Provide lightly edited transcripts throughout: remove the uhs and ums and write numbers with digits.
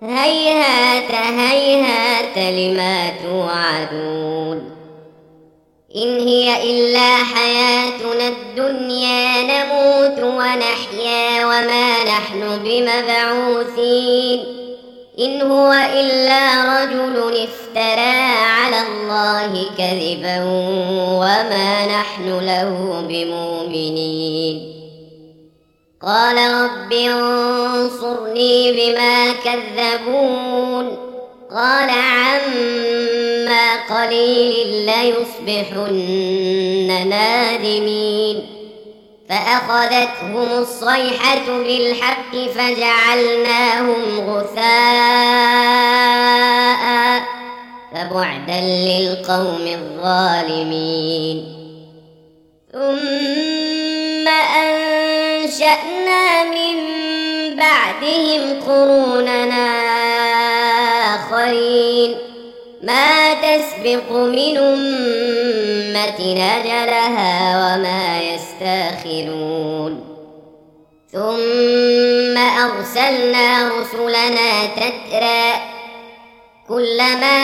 هيهات هيهات لما توعدون إن هي إلا حياتنا الدنيا نموت ونحيا وما نحن بمبعوثين إن هو إلا رجل افترى على الله كذبا وما نحن له بمؤمنين قال رب انصرني بما كذبون قال عما قليل ليصبحن نادمين فأخذتهم الصيحة بالحق فجعلناهم غثاء فبعدا للقوم الظالمين ثم أنشأنا من بعدهم قروننا آخرين ما تسبق من أمة أجلها وما يستاخرون ثم أرسلنا رسلنا تترى كلما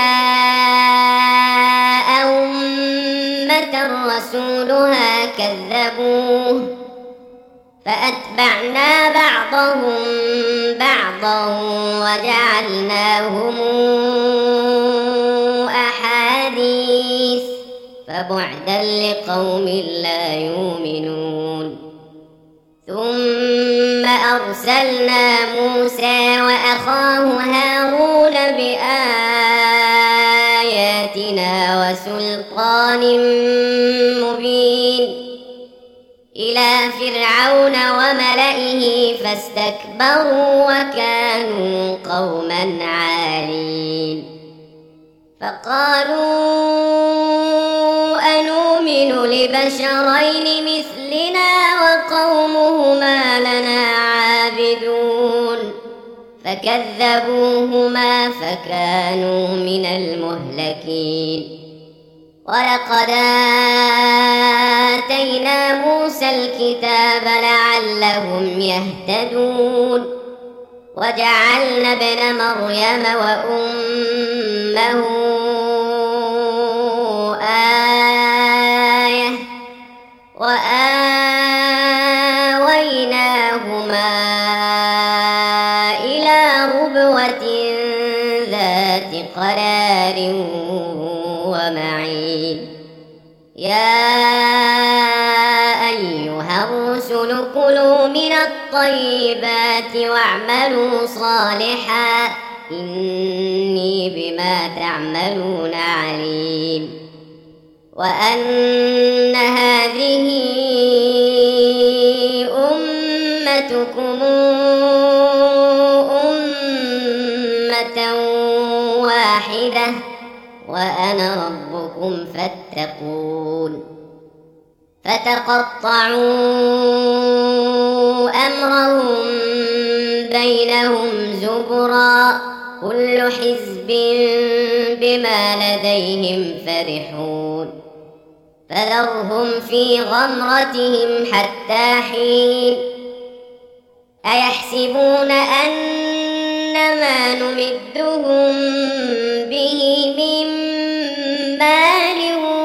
جاء أمة رسولها كذبوه فأتبعنا بعضهم بعضا وجعلناهم أحاديث فبعدا لقوم لا يؤمنون ثم أرسلنا موسى وأخاه هارون بآياتنا وسلطان مبين إلى فرعون وملئه فاستكبروا وكانوا قوما عالين فقالوا أنؤمن لبشرين مثلنا وقومهما لنا عابدون فكذبوهما فكانوا من المهلكين ولقد آتينا موسى الكتاب لعلهم يهتدون وجعلنا ابن مريم وأمه آية وآويناهما إلى ربوة ذات قرار ومعين يا أيها الرسل كلوا من الطيبات واعملوا صالحا إني بما تعملون عليم وأن هذه أمتكم أمة واحدة وأنا ربكم فاتقون فتقطعوا أمرهم بينهم زبرا كل حزب بما لديهم فرحون فذرهم في غمرتهم حتى حين أيحسبون أنما نمدهم به من مال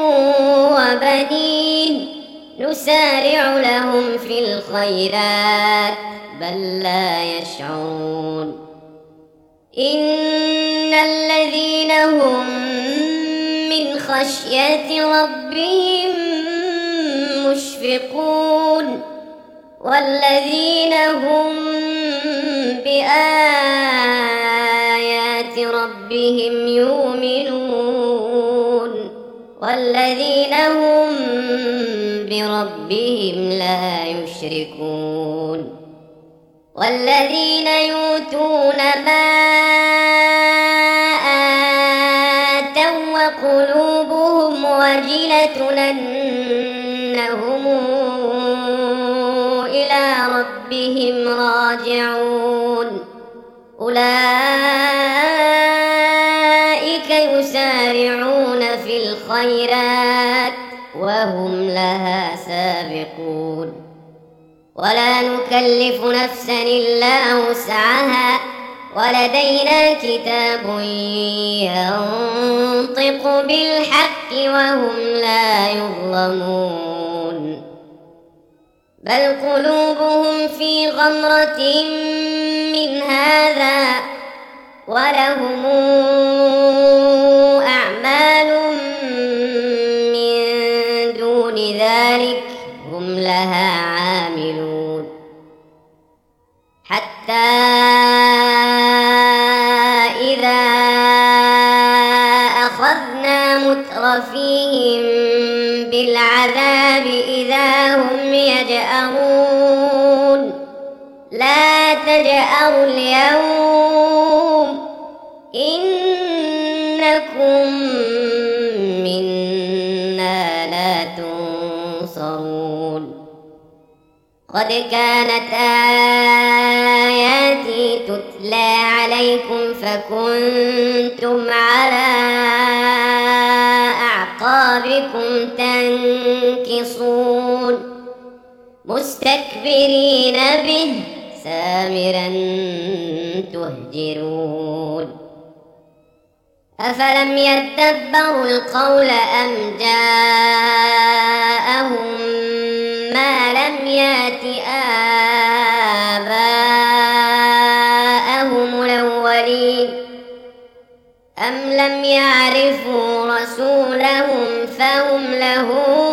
وبنين نسارع لهم في الخيرات بل لا يشعرون إن الذين هم من خشية ربهم مشفقون والذين هم بآيات ربهم يؤمنون والذين هم بربهم لا يشركون والذين يؤتون ما آتوا وقلوبهم وجلة أنهم إلى ربهم راجعون أولئك يسارعون في الخيرات وهم لها سابقون ولا نكلف نفسا إلا وسعها ولدينا كتاب ينطق بالحق وهم لا يظلمون بل قلوبهم في غمرة من هذا ولهم أعمال من دون ذلك هم لها عاملون حتى إذا أخذنا مترفيهم بالعذاب إذا هم يجأرون لا تجأروا اليوم إنكم منا لا تنصرون قد كانت آياتي تتلى عليكم فكنتم على أعقابكم تنكصون مستكبرين به سامرا تهجرون أفلم يدبروا القول أم جاءهم ما لم يأت آباءهم الأولين أم لم يعرفوا رسولهم فهم له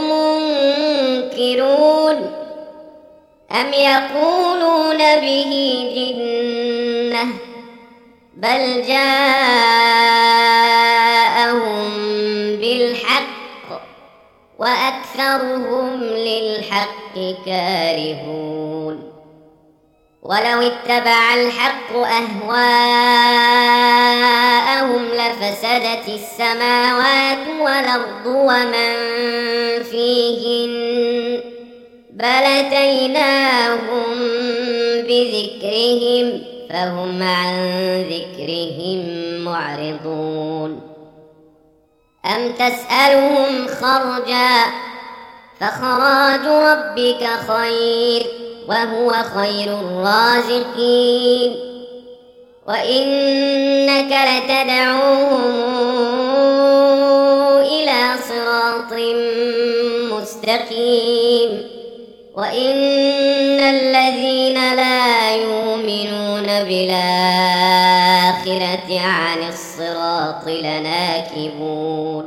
منكرون أم يقولون به جنة بل جاءهم بالحق وأكثرهم للحق كارهون ولو اتبع الحق أهواءهم لفسدت السماوات والأرض ومن فيهن بل أتيناهم بذكرهم فهم عن ذكرهم معرضون أم تسألهم خرجا فخراج ربك خير وهو خير الرازقين وإنك لتدعوهم إلى صراط مستقيم وإن الذين لا يؤمنون بالآخرة عن الصراط لناكبون